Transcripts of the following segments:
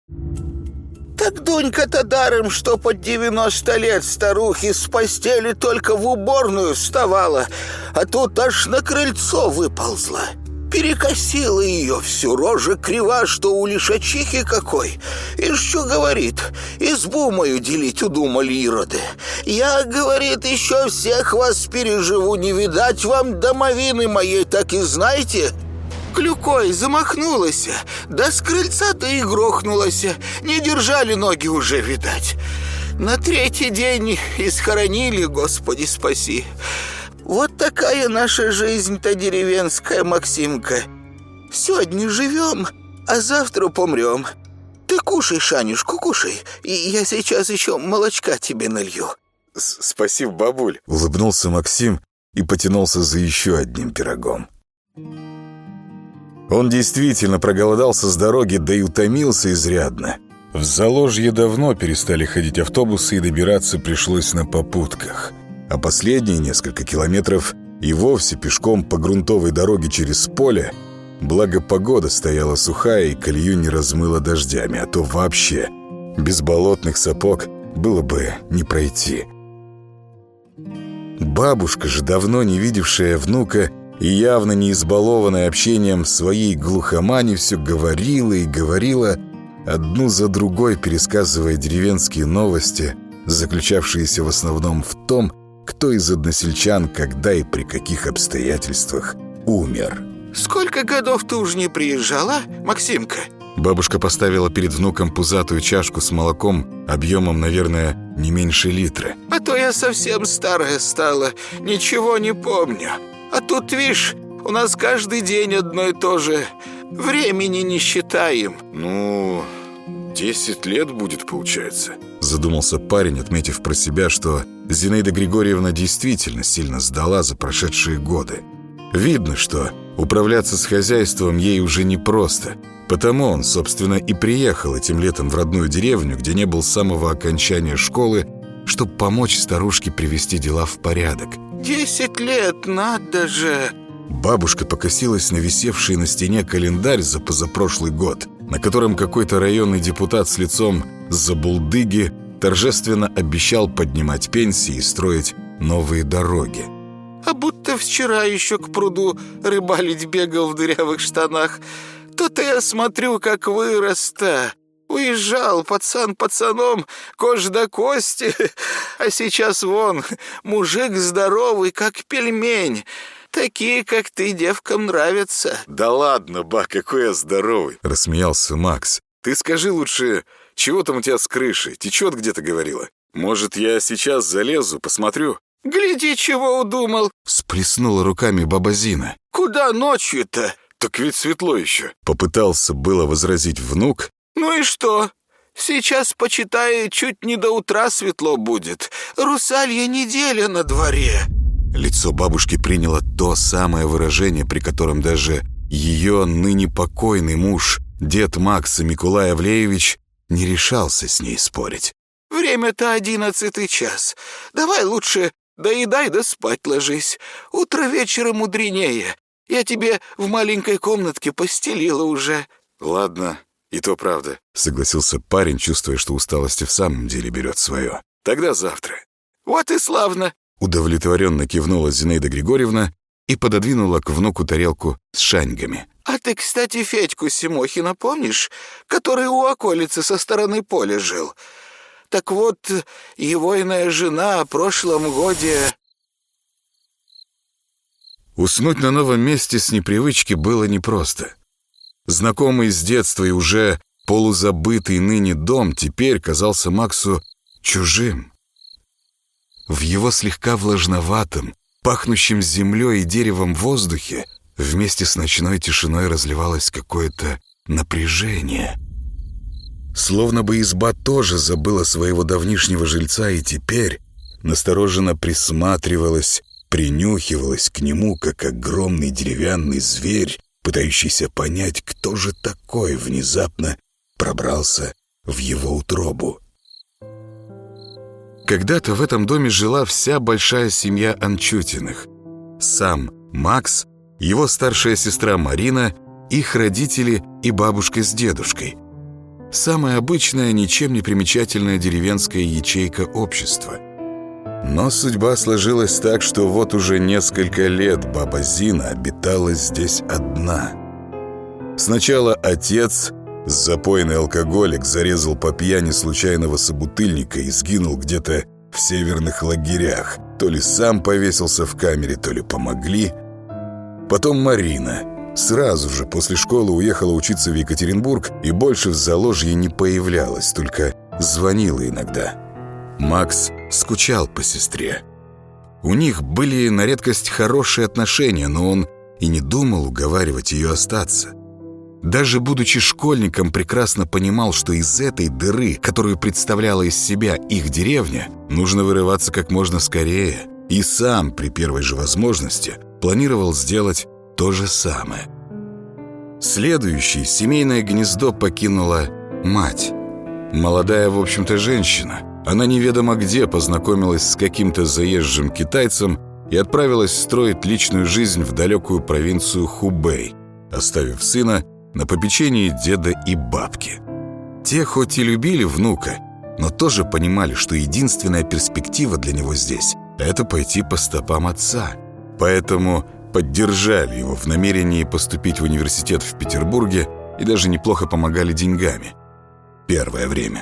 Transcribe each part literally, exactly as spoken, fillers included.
Так Дунька-то даром, что под девяносто лет старухи с постели только в уборную вставала, а тут аж на крыльцо выползла. Перекосила ее всю, рожа крива, что у лишачихи какой. И что говорит, избу мою делить удумали ироды. Я, говорит, еще всех вас переживу, не видать вам домовины моей, так и знаете. Клюкой замахнулась, да с крыльца-то и грохнулась. Не держали ноги уже, видать. На третий день и схоронили, Господи спаси. Вот такая наша жизнь-то деревенская, Максимка. Сегодня живем, а завтра помрем. Ты кушай, Шанюшку, кушай, и я сейчас еще молочка тебе налью. Спасибо, бабуль. Улыбнулся Максим и потянулся за еще одним пирогом. Он действительно проголодался с дороги, да и утомился изрядно. В Заложье давно перестали ходить автобусы, и добираться пришлось на попутках. А последние несколько километров и вовсе пешком по грунтовой дороге через поле, благо погода стояла сухая и колею не размыло дождями, а то вообще без болотных сапог было бы не пройти. Бабушка же, давно не видевшая внука и явно не избалованная общением своей глухомани, все говорила и говорила, одну за другой пересказывая деревенские новости, заключавшиеся в основном в том, кто из односельчан, когда и при каких обстоятельствах умер. Сколько годов ты уж не приезжала, Максимка? Бабушка поставила перед внуком пузатую чашку с молоком объемом, наверное, не меньше литра. А то я совсем старая стала, ничего не помню. А тут, видишь, у нас каждый день одно и то же. Времени не считаем. Ну, десять лет будет, получается. Задумался парень, отметив про себя, что Зинаида Григорьевна действительно сильно сдала за прошедшие годы. Видно, что управляться с хозяйством ей уже непросто. Потому он, собственно, и приехал этим летом в родную деревню, где не был с самого окончания школы, чтобы помочь старушке привести дела в порядок. Десять лет, надо же! Бабушка покосилась на висевший на стене календарь за позапрошлый год, на котором какой-то районный депутат с лицом забулдыги торжественно обещал поднимать пенсии и строить новые дороги. А будто вчера еще к пруду рыбалить бегал в дырявых штанах. То-то я смотрю, как вырос-то. Уезжал пацан пацаном, кожа до кости, а сейчас вон, мужик здоровый, как пельмень. Такие, как ты, девкам нравятся. Да ладно, ба, какой я здоровый, рассмеялся Макс. Ты скажи лучше, чего там у тебя с крышей? Течет где-то, говорила. Может, я сейчас залезу, посмотрю? Гляди, чего удумал. Всплеснула руками баба Зина. Куда ночью-то? Так ведь светло еще. Попытался было возразить внук. Ну и что? Сейчас, почитай, чуть не до утра светло будет. Русалья неделя на дворе. Лицо бабушки приняло то самое выражение, при котором даже ее ныне покойный муж, дед Макса Микулай Авлеевич, не решался с ней спорить. Время-то одиннадцатый час. Давай лучше доедай да спать ложись. Утро вечера мудренее. Я тебе в маленькой комнатке постелила уже. Ладно, и то правда, согласился парень, чувствуя, что усталость и в самом деле берет свое. Тогда завтра. Вот и славно. Удовлетворенно кивнула Зинаида Григорьевна и пододвинула к внуку тарелку с шаньгами. А ты, кстати, Федьку Симохина помнишь, который у околицы со стороны поля жил? Так вот, его иная жена о прошлом годе... Уснуть на новом месте с непривычки было непросто. Знакомый с детства и уже полузабытый ныне дом теперь казался Максу чужим. В его слегка влажноватом, пахнущем землей и деревом воздухе вместе с ночной тишиной разливалось какое-то напряжение. Словно бы изба тоже забыла своего давнишнего жильца и теперь настороженно присматривалась, принюхивалась к нему, как огромный деревянный зверь, пытающийся понять, кто же такой внезапно пробрался в его утробу. Когда-то в этом доме жила вся большая семья Анчутиных. Сам Макс, его старшая сестра Марина, их родители и бабушка с дедушкой. Самая обычная, ничем не примечательная деревенская ячейка общества. Но судьба сложилась так, что вот уже несколько лет баба Зина обитала здесь одна. Сначала отец, запойный алкоголик, зарезал по пьяни случайного собутыльника и сгинул где-то в северных лагерях. То ли сам повесился в камере, то ли помогли. Потом Марина сразу же после школы уехала учиться в Екатеринбург и больше в Заложье не появлялась, только звонила иногда. Макс скучал по сестре. У них были на редкость хорошие отношения, но он и не думал уговаривать ее остаться. Даже будучи школьником, прекрасно понимал, что из этой дыры, которую представляла из себя их деревня, нужно вырываться как можно скорее. И сам при первой же возможности планировал сделать то же самое. Следующее семейное гнездо покинула мать. Молодая, в общем-то, женщина. Она неведомо где познакомилась с каким-то заезжим китайцем и отправилась строить личную жизнь в далекую провинцию Хубэй, оставив сына на попечении деда и бабки. Те хоть и любили внука, но тоже понимали, что единственная перспектива для него здесь – это пойти по стопам отца. Поэтому поддержали его в намерении поступить в университет в Петербурге и даже неплохо помогали деньгами. Первое время.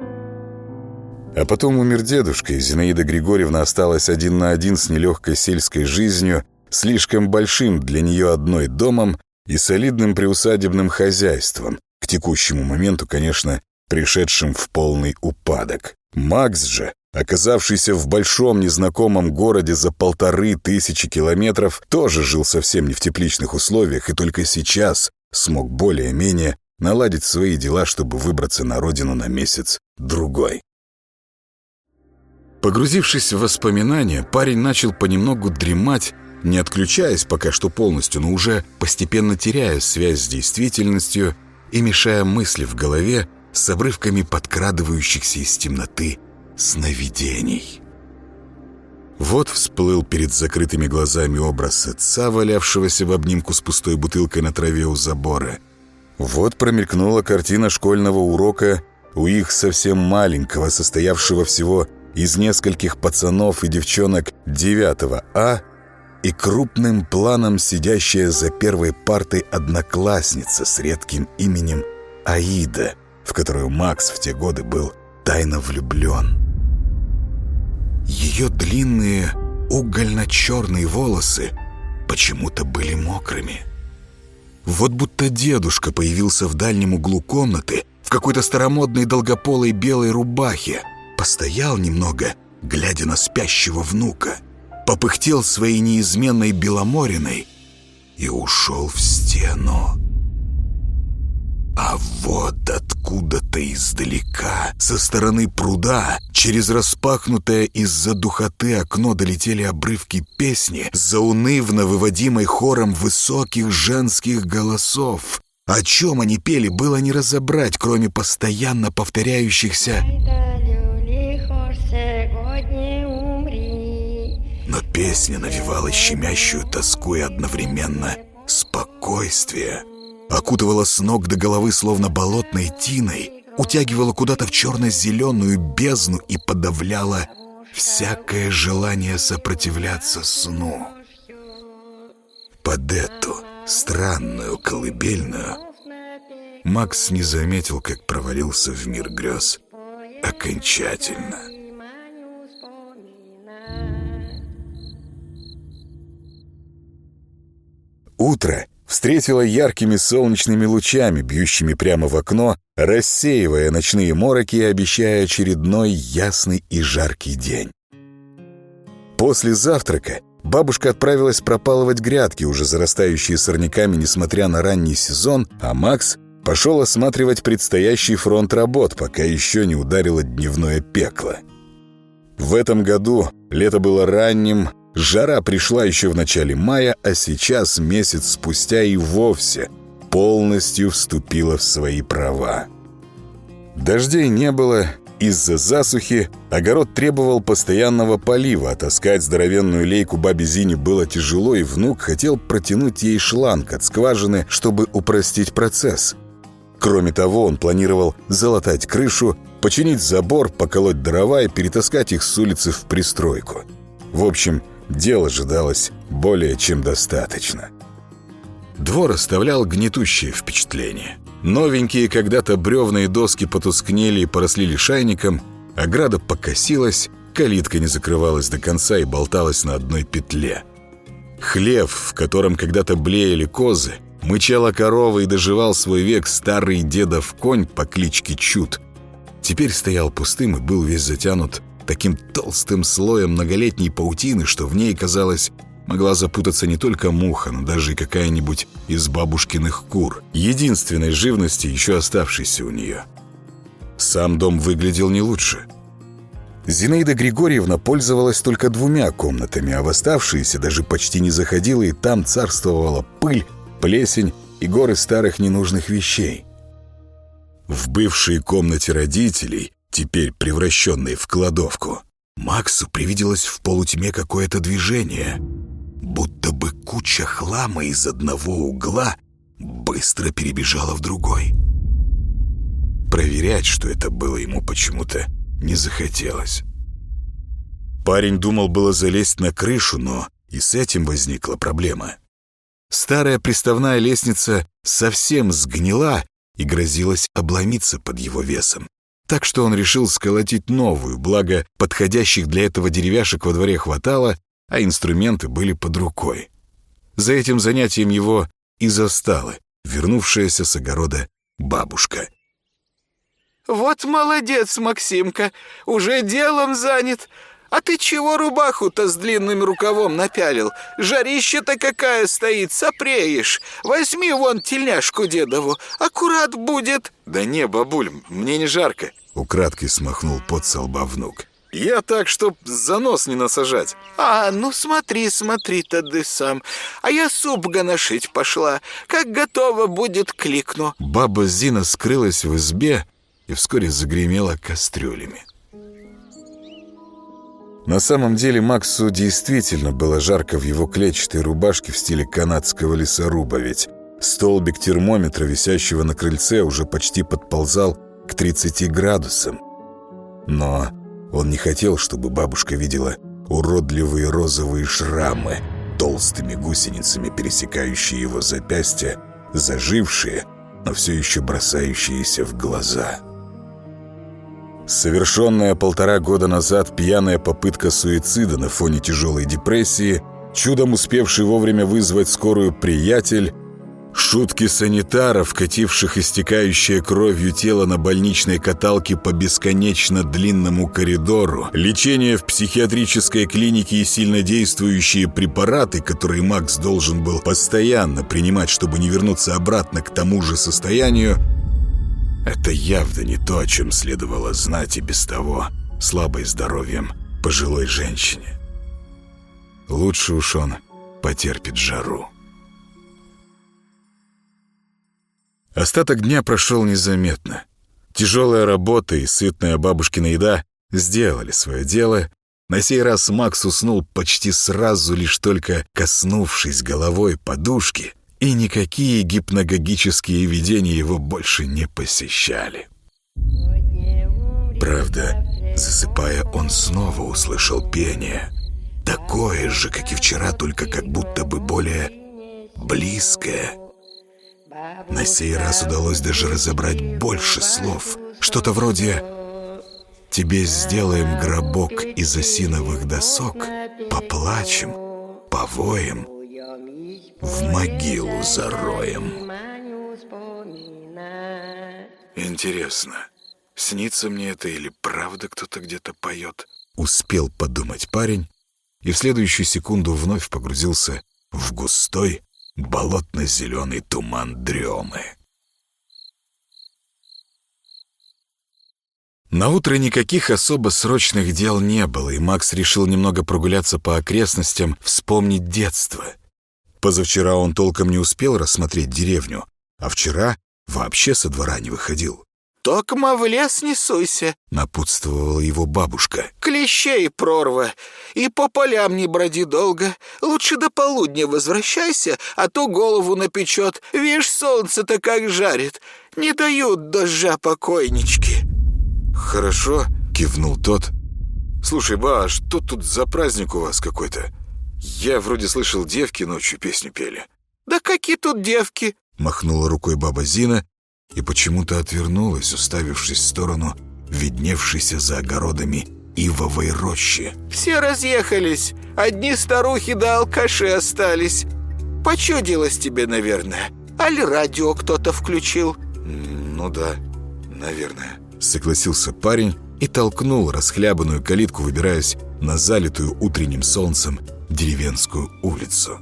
А потом умер дедушка, и Зинаида Григорьевна осталась один на один с нелегкой сельской жизнью, слишком большим для нее одной домом и солидным приусадебным хозяйством, к текущему моменту, конечно, пришедшим в полный упадок. Макс же, оказавшийся в большом незнакомом городе за полторы тысячи километров, тоже жил совсем не в тепличных условиях и только сейчас смог более-менее наладить свои дела, чтобы выбраться на родину на месяц-другой. Погрузившись в воспоминания, парень начал понемногу дремать, не отключаясь пока что полностью, но уже постепенно теряя связь с действительностью и мешая мысли в голове с обрывками подкрадывающихся из темноты сновидений. Вот всплыл перед закрытыми глазами образ отца, валявшегося в обнимку с пустой бутылкой на траве у забора. Вот промелькнула картина школьного урока у их совсем маленького, состоявшего всего из нескольких пацанов и девчонок девятого А, и крупным планом сидящая за первой партой одноклассница с редким именем Аида, в которую Макс в те годы был тайно влюблен. Ее длинные угольно-черные волосы почему-то были мокрыми. Вот будто дедушка появился в дальнем углу комнаты в какой-то старомодной долгополой белой рубахе, постоял немного, глядя на спящего внука, попыхтел своей неизменной беломориной и ушел в стену. А вот откуда-то издалека, со стороны пруда, через распахнутое из-за духоты окно долетели обрывки песни, заунывно выводимой хором высоких женских голосов. О чем они пели, было не разобрать, кроме постоянно повторяющихся но песня навевала щемящую тоску и одновременно спокойствие. Окутывала с ног до головы словно болотной тиной, утягивала куда-то в черно-зеленую бездну и подавляла всякое желание сопротивляться сну. Под эту странную колыбельную Макс не заметил, как провалился в мир грез окончательно. Утро встретило яркими солнечными лучами, бьющими прямо в окно, рассеивая ночные мороки и обещая очередной ясный и жаркий день. После завтрака бабушка отправилась пропалывать грядки, уже зарастающие сорняками, несмотря на ранний сезон, а Макс пошел осматривать предстоящий фронт работ, пока еще не ударило дневное пекло. В этом году лето было ранним, жара пришла еще в начале мая, а сейчас, месяц спустя, и вовсе полностью вступила в свои права. Дождей не было, из-за засухи огород требовал постоянного полива, а таскать здоровенную лейку бабе Зине было тяжело, и внук хотел протянуть ей шланг от скважины, чтобы упростить процесс. Кроме того, он планировал залатать крышу, починить забор, поколоть дрова и перетаскать их с улицы в пристройку. В общем, дел ожидалось более чем достаточно. Двор оставлял гнетущее впечатление. Новенькие когда-то бревна и доски потускнели и поросли лишайником, ограда покосилась, калитка не закрывалась до конца и болталась на одной петле. Хлев, в котором когда-то блеяли козы, мычала корова и доживал свой век старый дедов конь по кличке Чуд, теперь стоял пустым и был весь затянут таким толстым слоем многолетней паутины, что в ней, казалось, могла запутаться не только муха, но даже и какая-нибудь из бабушкиных кур, единственной живности, еще оставшейся у нее. Сам дом выглядел не лучше. Зинаида Григорьевна пользовалась только двумя комнатами, а в оставшиеся даже почти не заходила, и там царствовала пыль, плесень и горы старых ненужных вещей. В бывшей комнате родителей, теперь превращенной в кладовку, Максу привиделось в полутьме какое-то движение, будто бы куча хлама из одного угла быстро перебежала в другой. Проверять, что это было, ему почему-то не захотелось. Парень думал было залезть на крышу, но и с этим возникла проблема. Старая приставная лестница совсем сгнила и грозилась обломиться под его весом. Так что он решил сколотить новую, благо подходящих для этого деревяшек во дворе хватало, а инструменты были под рукой. За этим занятием его и застала вернувшаяся с огорода бабушка. «Вот молодец, Максимка, уже делом занят. А ты чего рубаху-то с длинным рукавом напялил? Жарища-то какая стоит, сопреешь. Возьми вон тельняшку дедову, аккурат будет». «Да не, бабуль, мне не жарко», — украдкой смахнул пот со лба внук. «Я так, чтоб за нос не насажать». «А, ну смотри, смотри, тады сам. А я суп гоношить пошла. Как готово будет, кликну». Баба Зина скрылась в избе и вскоре загремела кастрюлями. На самом деле Максу действительно было жарко в его клетчатой рубашке в стиле канадского лесоруба, ведь столбик термометра, висящего на крыльце, уже почти подползал к тридцати градусам. Но он не хотел, чтобы бабушка видела уродливые розовые шрамы, толстыми гусеницами пересекающие его запястья, зажившие, но все еще бросающиеся в глаза. Совершенная полтора года назад пьяная попытка суицида на фоне тяжелой депрессии, чудом успевший вовремя вызвать скорую приятель, шутки санитаров, кативших истекающее кровью тело на больничной каталке по бесконечно длинному коридору, лечение в психиатрической клинике и сильнодействующие препараты, которые Макс должен был постоянно принимать, чтобы не вернуться обратно к тому же состоянию, это явно не то, о чем следовало знать и без того слабой здоровьем пожилой женщине. Лучше уж он потерпит жару. Остаток дня прошел незаметно. Тяжелая работа и сытная бабушкина еда сделали свое дело. На сей раз Макс уснул почти сразу, лишь только коснувшись головой подушки, и никакие гипногогические видения его больше не посещали. Правда, засыпая, он снова услышал пение. Такое же, как и вчера, только как будто бы более близкое. На сей раз удалось даже разобрать больше слов. Что-то вроде «Тебе сделаем гробок из осиновых досок, поплачем, повоем, в могилу зароем». Интересно, снится мне это или правда кто-то где-то поет? Успел подумать парень, и в следующую секунду вновь погрузился в густой болотно-зеленый туман дремы. Наутро никаких особо срочных дел не было, и Макс решил немного прогуляться по окрестностям, вспомнить детство. Позавчера он толком не успел рассмотреть деревню, а вчера вообще со двора не выходил. «Токма в лес не суйся», — напутствовала его бабушка. «Клещей прорва, и по полям не броди долго. Лучше до полудня возвращайся, а то голову напечет. Вишь, солнце-то как жарит. Не дают дождя покойнички». «Хорошо», — кивнул тот. «Слушай, ба, а что тут за праздник у вас какой-то? Я вроде слышал, девки ночью песню пели». «Да какие тут девки?» — махнула рукой баба Зина и почему-то отвернулась, уставившись в сторону видневшейся за огородами ивовой рощи. «Все разъехались. Одни старухи да алкаши остались. Почудилось тебе, наверное. Али радио кто-то включил?» «Ну да, наверное», — согласился парень и толкнул расхлябанную калитку, выбираясь на залитую утренним солнцем деревенскую улицу.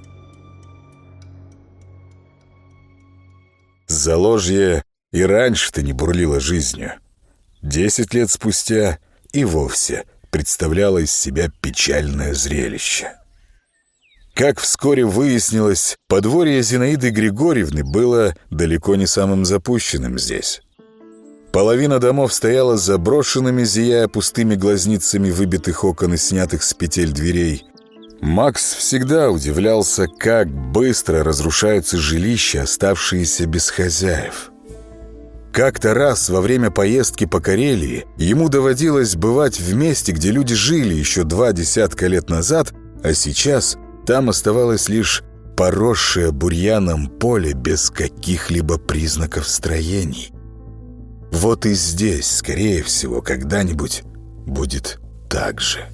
Заложье и раньше-то не бурлило жизнью. Десять лет спустя и вовсе представляло из себя печальное зрелище. Как вскоре выяснилось, подворье Зинаиды Григорьевны было далеко не самым запущенным здесь. Половина домов стояла заброшенными, зияя пустыми глазницами выбитых окон и снятых с петель дверей. Макс всегда удивлялся, как быстро разрушаются жилища, оставшиеся без хозяев. Как-то раз во время поездки по Карелии ему доводилось бывать в месте, где люди жили еще два десятка лет назад, а сейчас там оставалось лишь поросшее бурьяном поле без каких-либо признаков строений. Вот и здесь, скорее всего, когда-нибудь будет так же.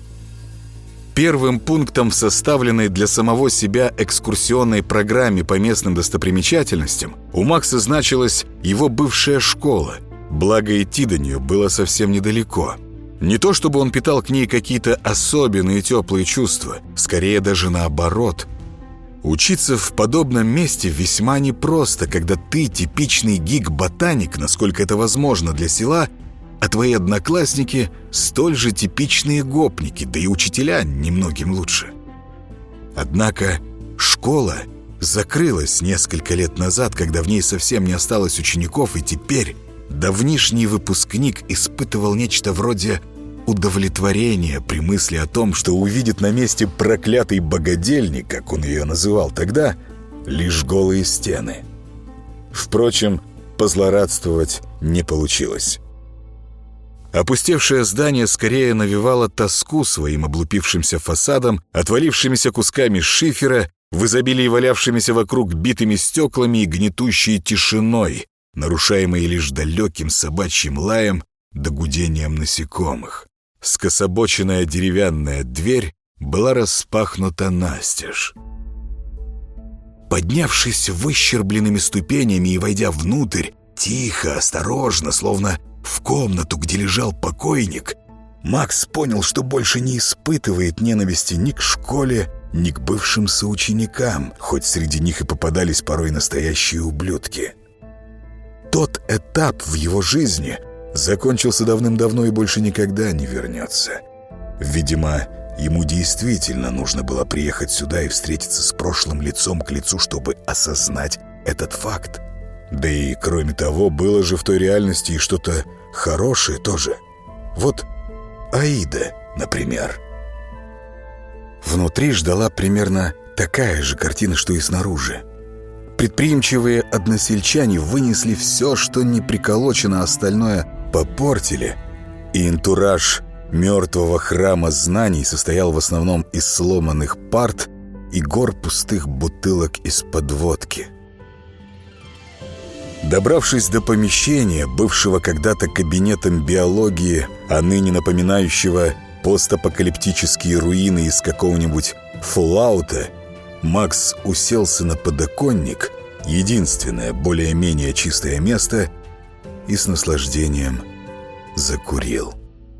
Первым пунктом в составленной для самого себя экскурсионной программе по местным достопримечательностям у Макса значилась его бывшая школа, благо идти до нее было совсем недалеко. Не то чтобы он питал к ней какие-то особенные теплые чувства, скорее даже наоборот. Учиться в подобном месте весьма непросто, когда ты типичный гик-ботаник, насколько это возможно для села, а твои одноклассники столь же типичные гопники, да и учителя немногим лучше. Однако школа закрылась несколько лет назад, когда в ней совсем не осталось учеников, и теперь давнишний выпускник испытывал нечто вроде удовлетворения при мысли о том, что увидит на месте проклятый богадельник, как он ее называл тогда, лишь голые стены. Впрочем, позлорадствовать не получилось. Опустевшее здание скорее навевало тоску своим облупившимся фасадом, отвалившимися кусками шифера, в изобилии валявшимися вокруг битыми стеклами и гнетущей тишиной, нарушаемой лишь далеким собачьим лаем да гудением насекомых. Скособоченная деревянная дверь была распахнута настежь. Поднявшись выщербленными ступенями и войдя внутрь, тихо, осторожно, словно в комнату, где лежал покойник, Макс понял, что больше не испытывает ненависти ни к школе, ни к бывшим соученикам, хоть среди них и попадались порой настоящие ублюдки. Тот этап в его жизни закончился давным-давно и больше никогда не вернется. Видимо, ему действительно нужно было приехать сюда и встретиться с прошлым лицом к лицу, чтобы осознать этот факт. Да и, кроме того, было же в той реальности и что-то хорошее тоже. Вот Аида, например. Внутри ждала примерно такая же картина, что и снаружи. Предприимчивые односельчане вынесли все, что не приколочено, остальное попортили, и антураж мертвого храма знаний состоял в основном из сломанных парт и гор пустых бутылок из-под водки. Добравшись до помещения, бывшего когда-то кабинетом биологии, а ныне напоминающего постапокалиптические руины из какого-нибудь Fallout'а, Макс уселся на подоконник, единственное более-менее чистое место, и с наслаждением закурил.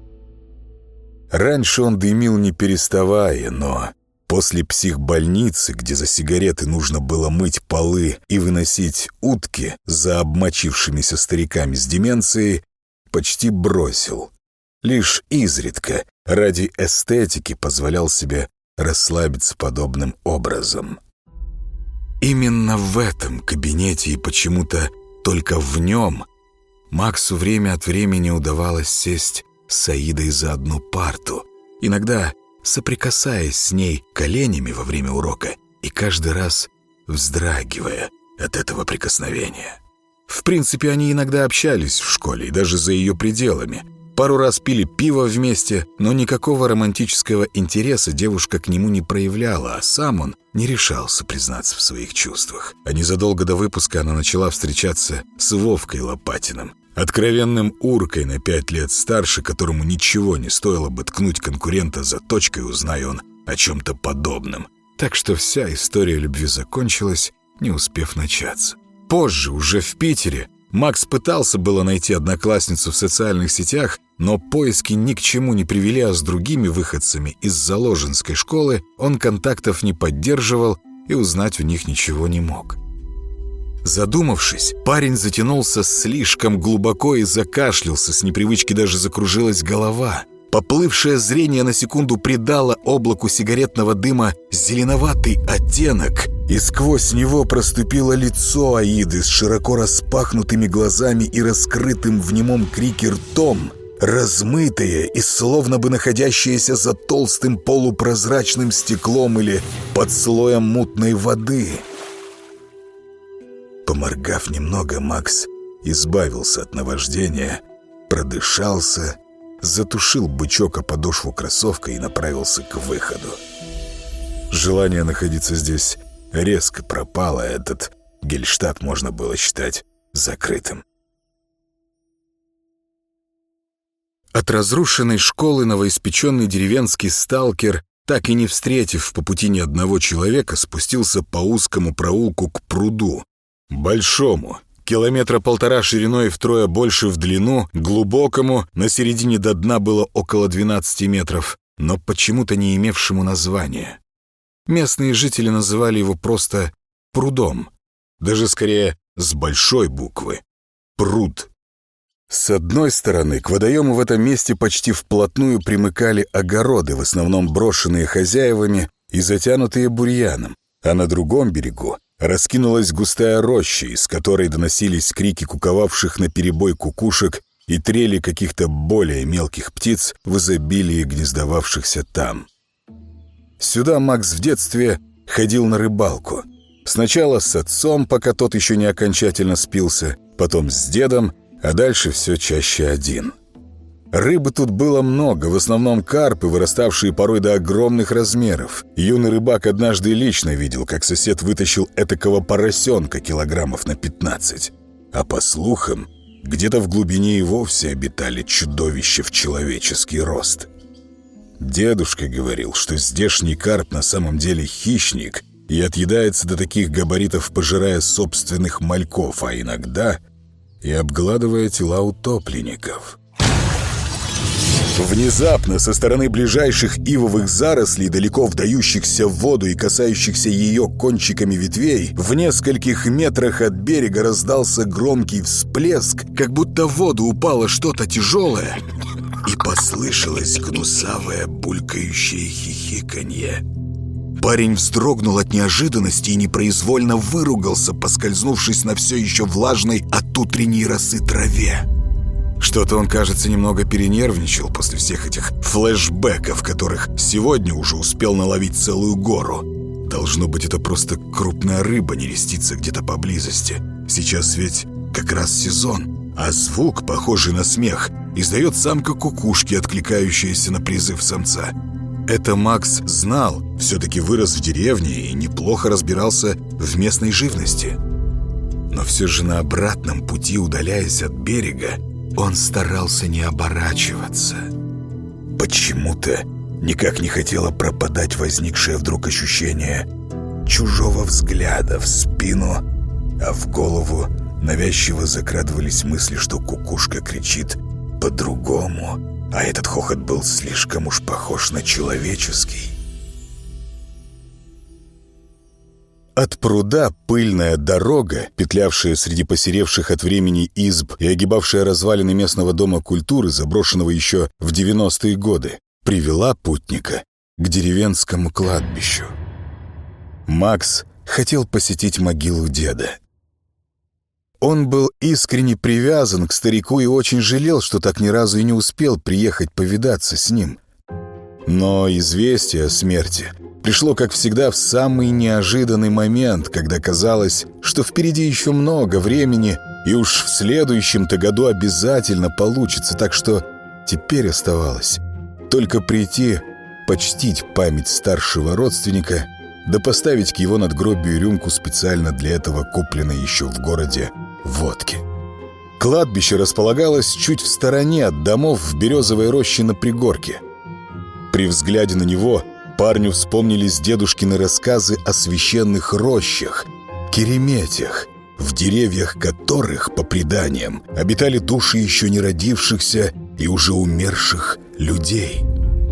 Раньше он дымил не переставая, но после психбольницы, где за сигареты нужно было мыть полы и выносить утки за обмочившимися стариками с деменцией, почти бросил. Лишь изредка ради эстетики позволял себе расслабиться подобным образом. Именно в этом кабинете и почему-то только в нем Максу время от времени удавалось сесть с Аидой за одну парту, иногда соприкасаясь с ней коленями во время урока и каждый раз вздрагивая от этого прикосновения. В принципе, они иногда общались в школе и даже за ее пределами. Пару раз пили пиво вместе, но никакого романтического интереса девушка к нему не проявляла, а сам он не решался признаться в своих чувствах. А незадолго до выпуска она начала встречаться с Вовкой Лопатиным, откровенным уркой на пять лет старше, которому ничего не стоило бы ткнуть конкурента за точкой, узнай он о чем-то подобном. Так что вся история любви закончилась, не успев начаться. Позже, уже в Питере, Макс пытался было найти одноклассницу в социальных сетях, но поиски ни к чему не привели, а с другими выходцами из Заложенской школы он контактов не поддерживал и узнать у них ничего не мог. Задумавшись, парень затянулся слишком глубоко и закашлялся, с непривычки даже закружилась голова. Поплывшее зрение на секунду придало облаку сигаретного дыма зеленоватый оттенок, и сквозь него проступило лицо Аиды с широко распахнутыми глазами и раскрытым в немом крике ртом, размытое и словно бы находящееся за толстым полупрозрачным стеклом или под слоем мутной воды. Поморгав немного, Макс избавился от наваждения, продышался, затушил бычок о подошву кроссовка и направился к выходу. Желание находиться здесь резко пропало, этот Гельштадт можно было считать закрытым. От разрушенной школы новоиспеченный деревенский сталкер, так и не встретив по пути ни одного человека, спустился по узкому проулку к пруду. Большому, километра полтора шириной и втрое больше в длину, глубокому, на середине до дна было около двенадцати метров, но почему-то не имевшему названия. Местные жители называли его просто прудом, даже скорее с большой буквы — пруд. С одной стороны, к водоему в этом месте почти вплотную примыкали огороды, в основном брошенные хозяевами и затянутые бурьяном, а на другом берегу раскинулась густая роща, из которой доносились крики куковавших наперебой кукушек и трели каких-то более мелких птиц в изобилии гнездовавшихся там. Сюда Макс в детстве ходил на рыбалку. Сначала с отцом, пока тот еще не окончательно спился, потом с дедом, а дальше все чаще один. Рыбы тут было много, в основном карпы, выраставшие порой до огромных размеров. Юный рыбак однажды лично видел, как сосед вытащил этакого поросенка килограммов на пятнадцать. А по слухам, где-то в глубине и вовсе обитали чудовища в человеческий рост. Дедушка говорил, что здешний карп на самом деле хищник и отъедается до таких габаритов, пожирая собственных мальков, а иногда и обгладывая тела утопленников. Внезапно со стороны ближайших ивовых зарослей, далеко вдающихся в воду и касающихся ее кончиками ветвей, в нескольких метрах от берега раздался громкий всплеск, как будто в воду упало что-то тяжелое, и послышалось гнусавое булькающее хихиканье. Парень вздрогнул от неожиданности и непроизвольно выругался, поскользнувшись на все еще влажной от утренней росы траве. Что-то он, кажется, немного перенервничал после всех этих флешбеков, которых сегодня уже успел наловить целую гору. Должно быть, это просто крупная рыба нерестится где-то поблизости. Сейчас ведь как раз сезон, а звук, похожий на смех, издает самка кукушки, откликающаяся на призыв самца. Это Макс знал, все-таки вырос в деревне и неплохо разбирался в местной живности. Но все же на обратном пути, удаляясь от берега, он старался не оборачиваться. Почему-то никак не хотело пропадать возникшее вдруг ощущение чужого взгляда в спину, а в голову навязчиво закрадывались мысли, что кукушка кричит по-другому, а этот хохот был слишком уж похож на человеческий. От пруда пыльная дорога, петлявшая среди посеревших от времени изб и огибавшая развалины местного дома культуры, заброшенного еще в девяностые годы, привела путника к деревенскому кладбищу. Макс хотел посетить могилу деда. Он был искренне привязан к старику и очень жалел, что так ни разу и не успел приехать повидаться с ним. Но известие о смерти пришло, как всегда, в самый неожиданный момент, когда казалось, что впереди еще много времени, И уж в следующем-то году обязательно получится, так что теперь оставалось только прийти, почтить память старшего родственника, да поставить к его надгробию рюмку специально для этого купленной еще в городе водки. Кладбище располагалось чуть в стороне от домов в березовой роще на пригорке. При взгляде на него парню вспомнились дедушкины рассказы о священных рощах, кереметях, в деревьях которых, по преданиям, обитали души еще не родившихся и уже умерших людей.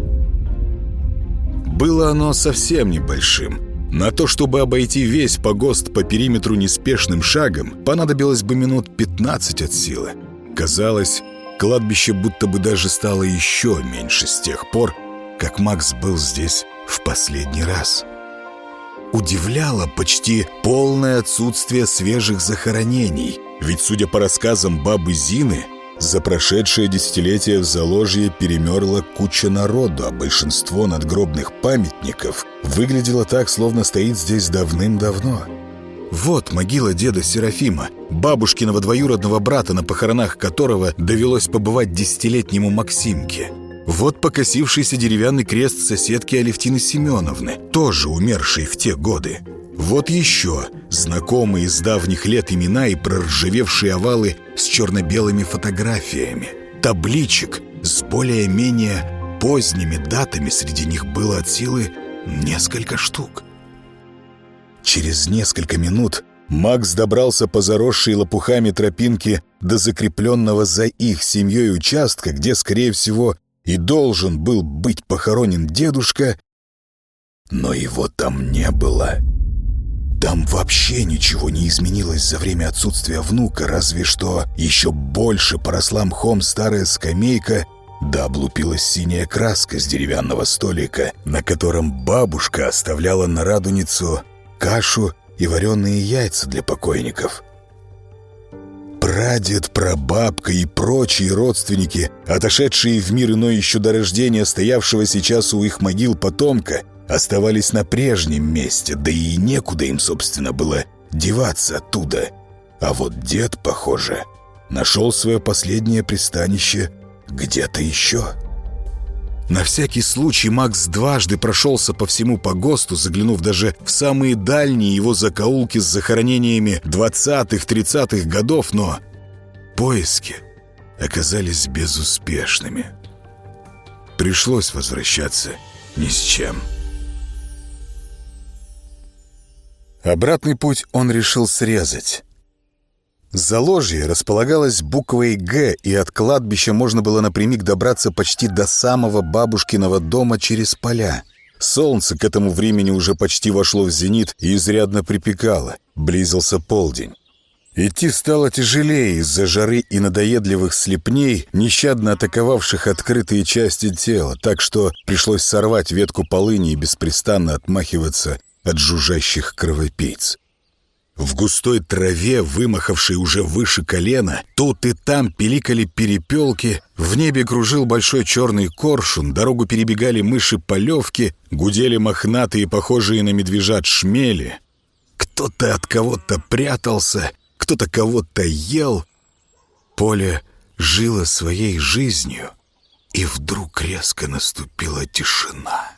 Было оно совсем небольшим. На то, чтобы обойти весь погост по периметру неспешным шагом, понадобилось бы минут пятнадцать от силы. Казалось, кладбище будто бы даже стало еще меньше с тех пор, как Макс был здесь в последний раз. Удивляло почти полное отсутствие свежих захоронений, ведь, судя по рассказам бабы Зины, за прошедшее десятилетие в Заложье перемерла куча народу, а большинство надгробных памятников выглядело так, словно стоит здесь давным-давно. Вот могила деда Серафима, бабушкиного двоюродного брата, на похоронах которого довелось побывать десятилетнему Максимке. Вот покосившийся деревянный крест соседки Алевтины Семеновны, тоже умершей в те годы. Вот еще знакомые с давних лет имена и проржавевшие овалы с черно-белыми фотографиями. Табличек с более-менее поздними датами, среди них было от силы несколько штук. Через несколько минут Макс добрался по заросшей лопухами тропинке до закрепленного за их семьей участка, где, скорее всего, и должен был быть похоронен дедушка, но его там не было. Там вообще ничего не изменилось за время отсутствия внука, разве что еще больше поросла мхом старая скамейка, да облупилась синяя краска с деревянного столика, на котором бабушка оставляла на радуницу кашу и вареные яйца для покойников. Прадед, прабабка и прочие родственники, отошедшие в мир иной еще до рождения стоявшего сейчас у их могил потомка, оставались на прежнем месте, да и некуда им, собственно, было деваться оттуда. А вот дед, похоже, нашел свое последнее пристанище где-то еще. На всякий случай Макс дважды прошелся по всему погосту, заглянув даже в самые дальние его закоулки с захоронениями двадцатых-тридцатых годов, но поиски оказались безуспешными. Пришлось возвращаться ни с чем. Обратный путь он решил срезать. Заложье располагалось буквой «Г», и от кладбища можно было напрямик добраться почти до самого бабушкиного дома через поля. Солнце к этому времени уже почти вошло в зенит и изрядно припекало. Близился полдень. Идти стало тяжелее из-за жары и надоедливых слепней, нещадно атаковавших открытые части тела, так что пришлось сорвать ветку полыни и беспрестанно отмахиваться от жужжащих кровопийц. В густой траве, вымахавшей уже выше колена, тут и там пиликали перепелки, в небе кружил большой черный коршун, дорогу перебегали мыши-полевки, гудели мохнатые, похожие на медвежат шмели. Кто-то от кого-то прятался, кто-то кого-то ел. Поле жило своей жизнью, и вдруг резко наступила тишина.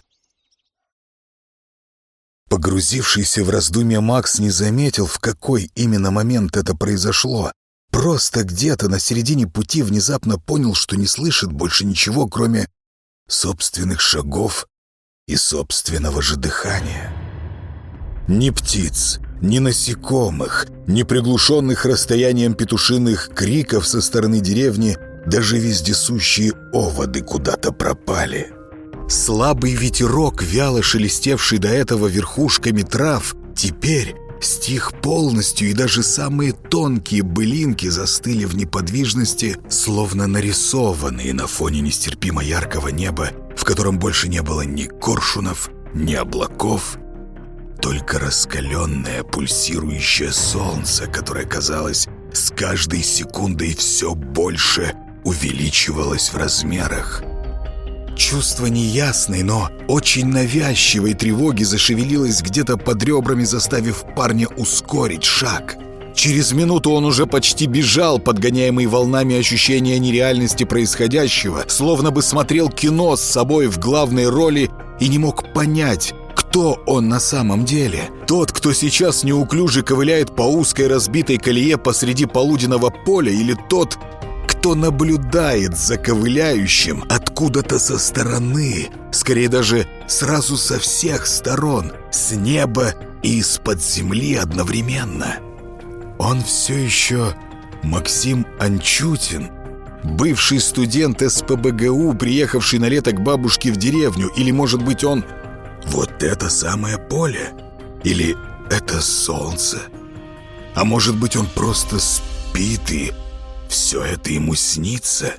Погрузившийся в раздумья Макс не заметил, в какой именно момент это произошло. Просто где-то на середине пути внезапно понял, что не слышит больше ничего, кроме собственных шагов и собственного же дыхания. Ни птиц, ни насекомых, ни приглушенных расстоянием петушиных криков со стороны деревни, даже вездесущие оводы куда-то пропали. Слабый ветерок, вяло шелестевший до этого верхушками трав, теперь стих полностью, и даже самые тонкие былинки застыли в неподвижности, словно нарисованные на фоне нестерпимо яркого неба, в котором больше не было ни коршунов, ни облаков, только раскаленное пульсирующее солнце, которое, казалось, с каждой секундой все больше увеличивалось в размерах. Чувство неясной, но очень навязчивой тревоги зашевелилось где-то под ребрами, заставив парня ускорить шаг. Через минуту он уже почти бежал, подгоняемый волнами ощущения нереальности происходящего, словно бы смотрел кино с собой в главной роли и не мог понять, кто он на самом деле. Тот, кто сейчас неуклюже ковыляет по узкой разбитой колее посреди полуденного поля, или тот, кто наблюдает за ковыляющим откуда-то со стороны, скорее даже сразу со всех сторон, с неба и из-под земли одновременно. Он все еще Максим Анчутин, бывший студент эс пэ бэ гэ у, приехавший на лето к бабушке в деревню, или, может быть, он вот это самое поле? Или это солнце? А может быть, он просто спит и все это ему снится?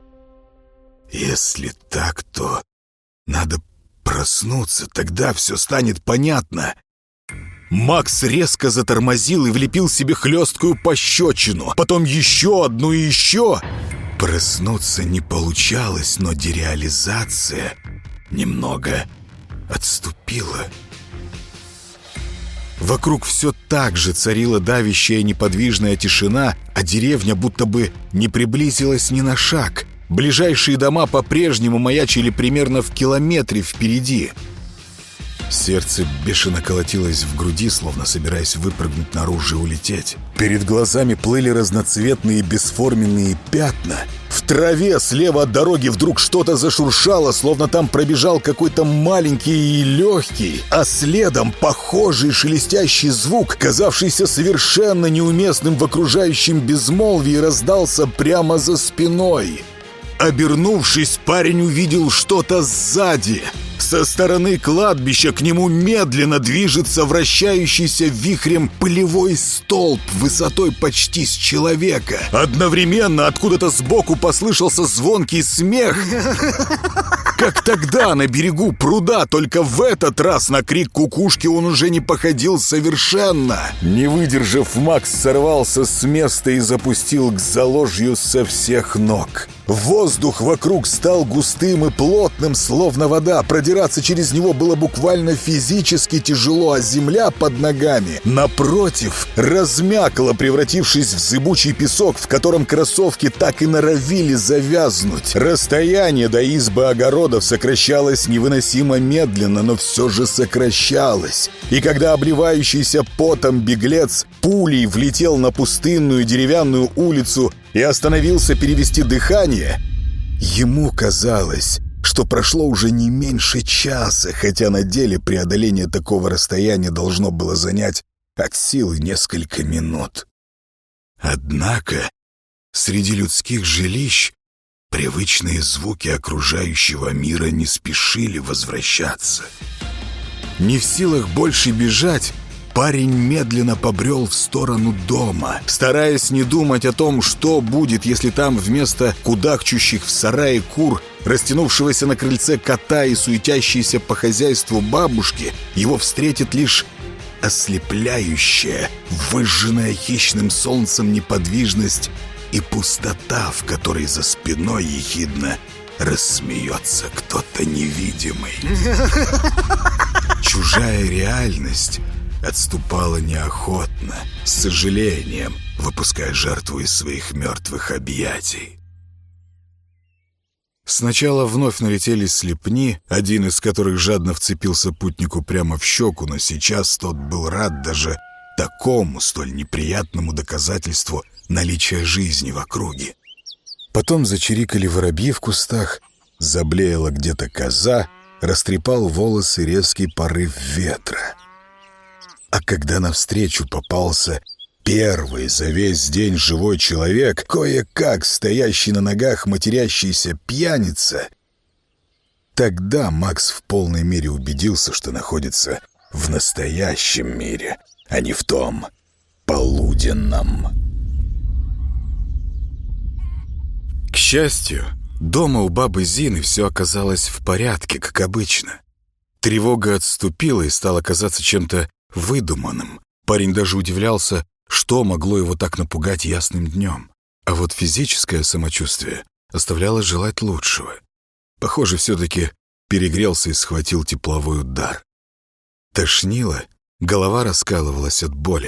Если так, то надо проснуться, тогда все станет понятно. Макс резко затормозил и влепил себе хлесткую пощечину, потом еще одну и еще. Проснуться не получалось, но дереализация немного отступила. Вокруг все так же царила давящая неподвижная тишина, а деревня будто бы не приблизилась ни на шаг. Ближайшие дома по-прежнему маячили примерно в километре впереди. Сердце бешено колотилось в груди, словно собираясь выпрыгнуть наружу и улететь. Перед глазами плыли разноцветные бесформенные пятна. В траве слева от дороги вдруг что-то зашуршало, словно там пробежал какой-то маленький и легкий, а следом похожий шелестящий звук, казавшийся совершенно неуместным в окружающем безмолвии, раздался прямо за спиной. Обернувшись, парень увидел что-то сзади. Со стороны кладбища к нему медленно движется вращающийся вихрем пылевой столб высотой почти с человека. Одновременно откуда-то сбоку послышался звонкий смех, как тогда на берегу пруда, только в этот раз на крик кукушки он уже не походил совершенно. Не выдержав, Макс сорвался с места и запустил к заложью со всех ног. Воздух вокруг стал густым и плотным, словно вода. Продираться через него было буквально физически тяжело, а земля под ногами, напротив, размякла, превратившись в зыбучий песок, в котором кроссовки так и норовили завязнуть. Расстояние до избы огородов сокращалось невыносимо медленно, но все же сокращалось. И когда обливающийся потом беглец пулей влетел на пустынную деревянную улицу и остановился перевести дыхание, ему казалось, что прошло уже не меньше часа, хотя на деле преодоление такого расстояния должно было занять от силы несколько минут. Однако среди людских жилищ привычные звуки окружающего мира не спешили возвращаться. Не в силах больше бежать, парень медленно побрел в сторону дома, стараясь не думать о том, что будет, если там вместо кудахчущих в сарае кур, растянувшегося на крыльце кота и суетящейся по хозяйству бабушки, его встретит лишь ослепляющая, выжженная хищным солнцем неподвижность и пустота, в которой за спиной ехидно рассмеется кто-то невидимый. Чужая реальность отступала неохотно, с сожалением, выпуская жертву из своих мертвых объятий. Сначала вновь налетели слепни, один из которых жадно вцепился путнику прямо в щеку, но сейчас тот был рад даже такому столь неприятному доказательству наличия жизни в округе. Потом зачирикали воробьи в кустах, заблеяла где-то коза, растрепал волосы резкий порыв ветра. А когда навстречу попался первый за весь день живой человек, кое-как стоящий на ногах матерящийся пьяница, тогда Макс в полной мере убедился, что находится в настоящем мире, а не в том полуденном. К счастью, дома у бабы Зины все оказалось в порядке, как обычно. Тревога отступила и стала казаться чем-то выдуманным. Парень даже удивлялся, что могло его так напугать ясным днем. А вот физическое самочувствие оставляло желать лучшего. Похоже, все-таки перегрелся и схватил тепловой удар. Тошнило, голова раскалывалась от боли.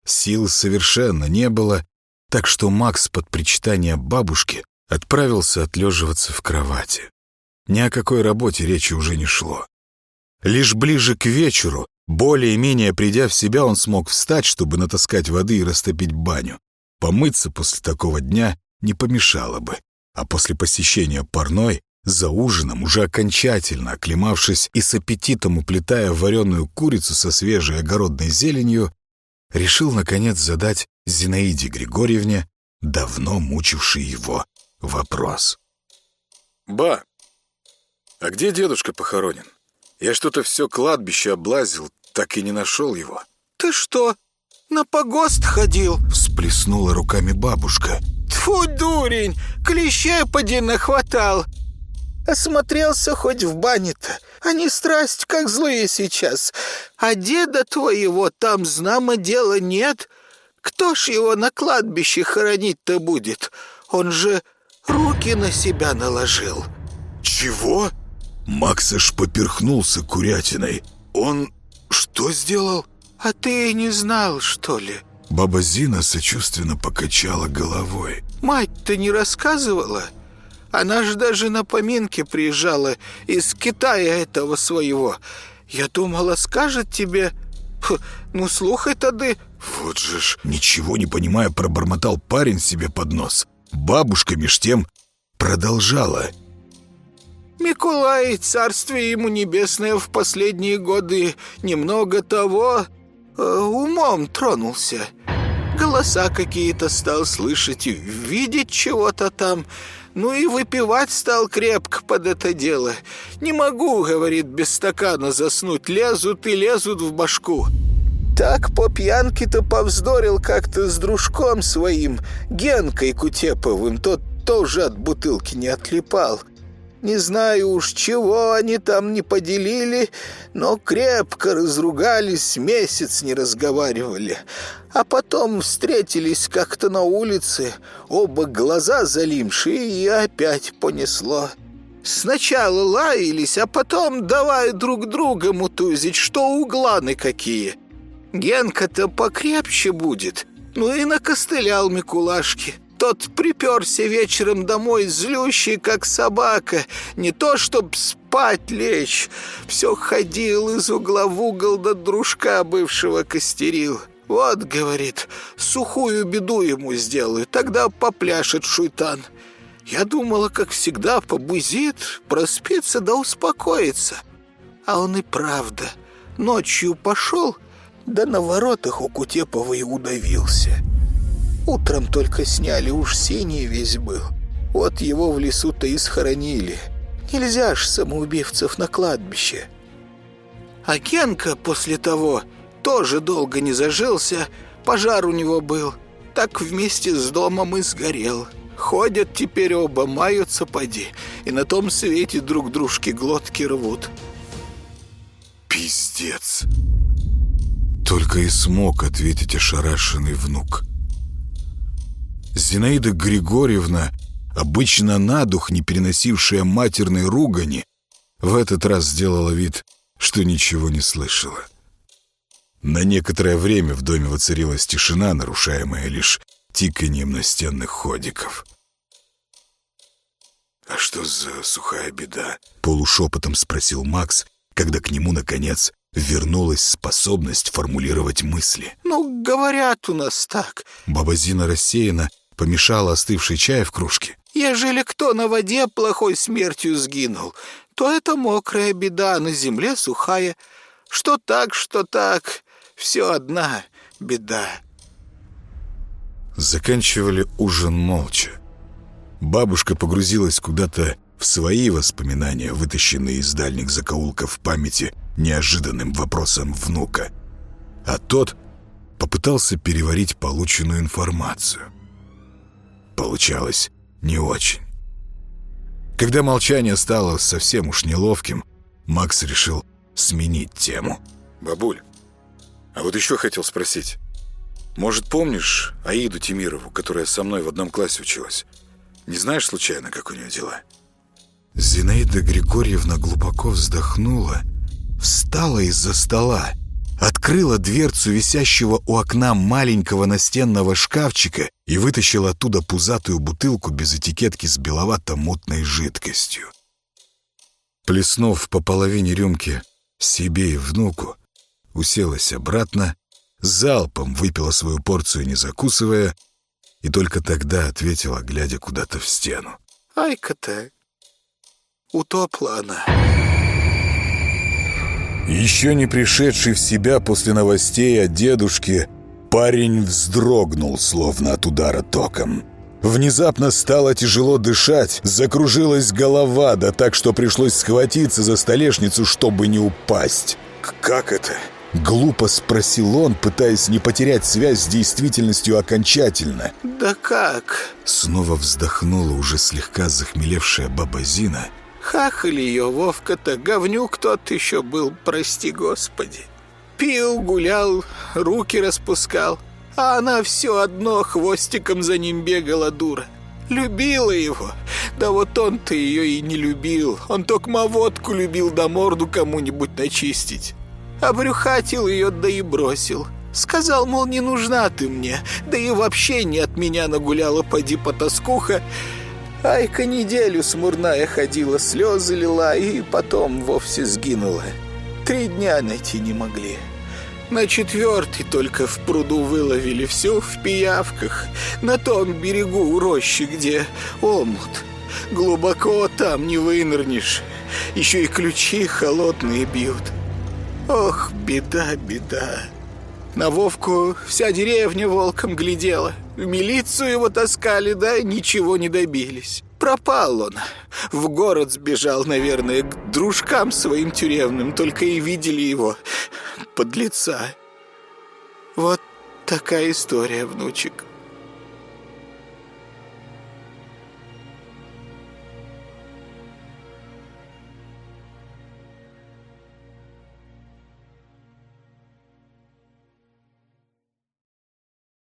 Сил совершенно не было, так что Макс под причитание бабушки отправился отлеживаться в кровати. Ни о какой работе речи уже не шло. Лишь ближе к вечеру, более-менее придя в себя, он смог встать, чтобы натаскать воды и растопить баню. Помыться после такого дня не помешало бы, а после посещения парной, за ужином, уже окончательно оклемавшись и с аппетитом уплетая вареную курицу со свежей огородной зеленью, решил, наконец, задать Зинаиде Григорьевне давно мучивший его вопрос. «Ба, а где дедушка похоронен? Я что-то все кладбище облазил, так и не нашел его». «Ты что, на погост ходил?» — всплеснула руками бабушка. «Тьфу, дурень, клещей поди нахватал. Осмотрелся хоть в бане-то, а не страсть, как злые сейчас. А деда твоего там, знамо дело, нет. Кто ж его на кладбище хоронить-то будет? Он же руки на себя наложил». «Чего?» Макс аж поперхнулся курятиной. «Он что сделал?» «А ты не знал, что ли?» Баба Зина сочувственно покачала головой. «Мать-то не рассказывала? Она ж даже на поминки приезжала из Китая этого своего. Я думала, скажет тебе. Фу, ну, слухай тады». «Вот же ж, ничего не понимая, пробормотал парень себе под нос. Бабушка меж тем продолжала. «Миколай, царствие ему небесное, в последние годы немного того э, умом тронулся. Голоса какие-то стал слышать, и видеть чего-то там. Ну и выпивать стал крепко под это дело. Не могу, говорит, без стакана заснуть. Лезут и лезут в башку». Так по пьянке-то повздорил как-то с дружком своим, Генкой Кутеповым. Тот тоже от бутылки не отлипал. Не знаю уж, чего они там не поделили, но крепко разругались, месяц не разговаривали. А потом встретились как-то на улице, оба глаза залимшие, и опять понесло. Сначала лаялись, а потом давай друг друга мутузить, что угланы какие. Генка-то покрепче будет, ну и накостылял Микулашки. Тот приперся вечером домой, злющий, как собака, не то чтоб спать лечь. Все ходил из угла в угол, до дружка бывшего костерил. Вот, говорит, сухую беду ему сделаю, тогда попляшет шуйтан. Я думала, как всегда, побузит, проспится да успокоится. А он и правда ночью пошел, да на воротах у Кутепова и удавился. Утром только сняли, уж синий весь был. Вот его в лесу-то и схоронили. Нельзя ж самоубивцев на кладбище. А Генка после того тоже долго не зажился, пожар у него был. Так вместе с домом и сгорел. Ходят теперь оба, маются поди, и на том свете друг дружке глотки рвут. «Пиздец!» Только и смог ответить ошарашенный внук. Зинаида Григорьевна, обычно на дух не переносившая матерной ругани, в этот раз сделала вид, что ничего не слышала. На некоторое время в доме воцарилась тишина, нарушаемая лишь тиканьем настенных ходиков. «А что за сухая беда?» — полушепотом спросил Макс, когда к нему, наконец, вернулась способность формулировать мысли. «Ну, говорят у нас так». Баба Зина рассеянно помешала остывший чай в кружке. «Ежели кто на воде плохой смертью сгинул, то это мокрая беда, на земле сухая. Что так, что так, все одна беда». Заканчивали ужин молча. Бабушка погрузилась куда-то в свои воспоминания, вытащенные из дальних закоулков памяти неожиданным вопросом внука. А тот попытался переварить полученную информацию. Получалось не очень. Когда молчание стало совсем уж неловким, Макс решил сменить тему. «Бабуль, а вот еще хотел спросить. Может, помнишь Аиду Тимирову, которая со мной в одном классе училась? Не знаешь, случайно, как у нее дела?» Зинаида Григорьевна глубоко вздохнула, встала из-за стола открыла дверцу висящего у окна маленького настенного шкафчика и вытащила оттуда пузатую бутылку без этикетки с беловато-мутной жидкостью. Плеснув по половине рюмки себе и внуку, уселась обратно, залпом выпила свою порцию, не закусывая, и только тогда ответила, глядя куда-то в стену: «Айка-то, утопла она». Еще не пришедший в себя после новостей о дедушке, парень вздрогнул, словно от удара током. Внезапно стало тяжело дышать, закружилась голова, да так, что пришлось схватиться за столешницу, чтобы не упасть. «Как это?» — глупо спросил он, пытаясь не потерять связь с действительностью окончательно. «Да как?» — снова вздохнула уже слегка захмелевшая баба Зина. «Хахаль ее, Вовка-то, говнюк тот еще был, прости господи. Пил, гулял, руки распускал, а она все одно хвостиком за ним бегала, дура. Любила его, да вот он-то ее и не любил. Он токма водку любил, да морду кому-нибудь начистить. Обрюхатил ее, да и бросил. Сказал, мол, не нужна ты мне, да и вообще не от меня нагуляла, поди потаскуха. Айка неделю смурная ходила, слезы лила и потом вовсе сгинула. Три дня найти не могли. На четвертый только в пруду выловили, все в пиявках, на том берегу у рощи, где омут. Глубоко там не вынырнешь, еще и ключи холодные бьют. Ох, беда, беда. На Вовку вся деревня волком глядела. В милицию его таскали, да ничего не добились. Пропал он. В город сбежал, наверное, к дружкам своим тюремным. Только и видели его, подлеца. Вот такая история, внучек.